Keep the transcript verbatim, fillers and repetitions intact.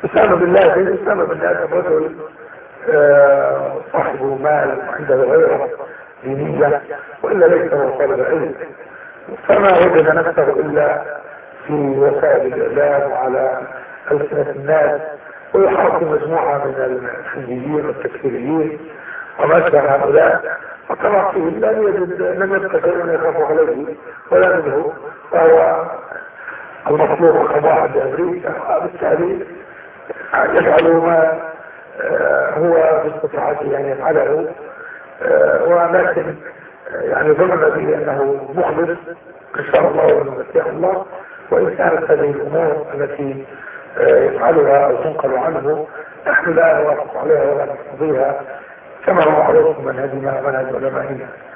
أسامة بن لادن أسامة بن لادن رجل آه، صاحب مال عنده غيره دينية، وإلا ليس هو طالب علم، فما وجد نفسه إلا في وسائل الإعلام وعلى ألسنة الناس، ويحاط مجموعة من الحزبيين والتكفيريين وما شابه هؤلاء، فطبعا فيه لم يجد لم يبقى شيء يخاف عليه ولا منه، فهو المطلوب خضاعا بأمريكا، وبالتالي يفعل ما هو باستطاعته أن يفعله، ولكن يعني ظن به أنه مخلص إن شاء الله ونمسيه الله. وإن كانت هذه الأمور التي يفعلها أو تنقل عنه نحن لا نوافق عليها ولا نقتضيها، كما هو معروف من منهجنا ومنهج علمائنا.